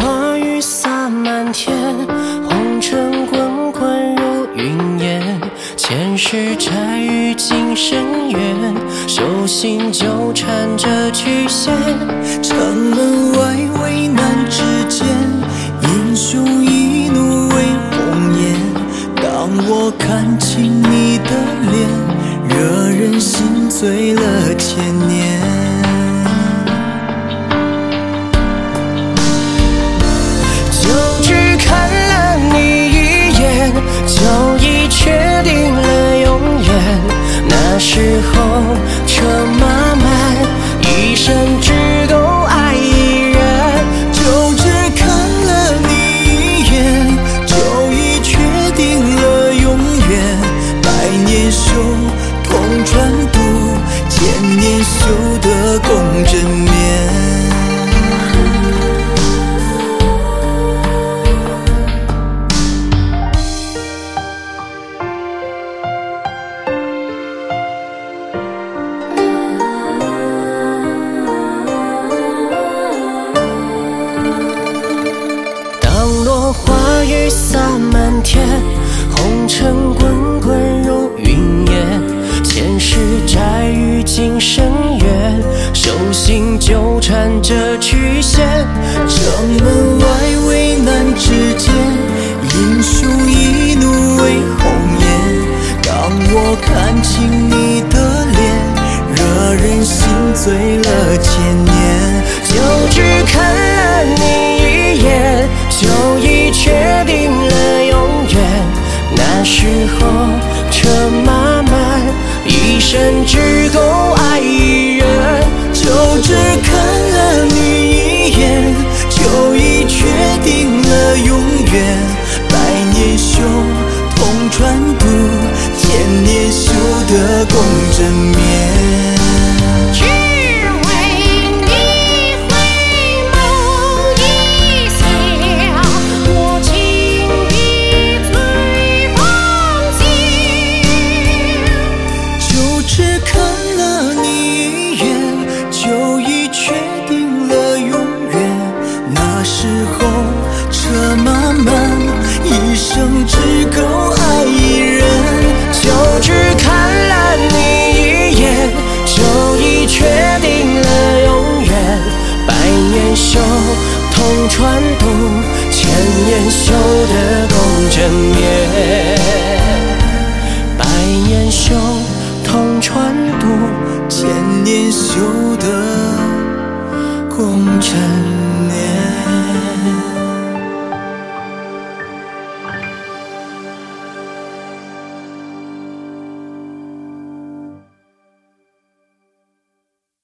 花雨洒满天，红尘滚滚如云烟。前世债与今生缘，手心纠缠着曲线。 城门外危难之间，英雄一怒为红颜。当我看清你的脸，惹人心醉了千年。 就只看了你一眼，就已确定了永远。那时候车马慢，一生只够爱一人。 就只看了你一眼，就已确定了永远。百年修，同船渡，千年修得共枕眠。 花雨洒满天，红尘滚滚如云烟。前世债与今生缘，手心纠缠着曲线。 城门外危难之间，英雄一怒为红颜。当我看清你的脸，惹人心醉了千年。 就只看了你一眼，就已确定了永远。那时候车马慢，一生只够爱一人。 就只看了你一眼，就已确定了永远。百年修，同船渡，千年修得共枕眠。车马慢，一生只够爱一人。 就只看了你一眼，就已确定了永远。百年修，同船渡，千年修得共枕眠。百年修，同船渡， 千年修得共枕眠。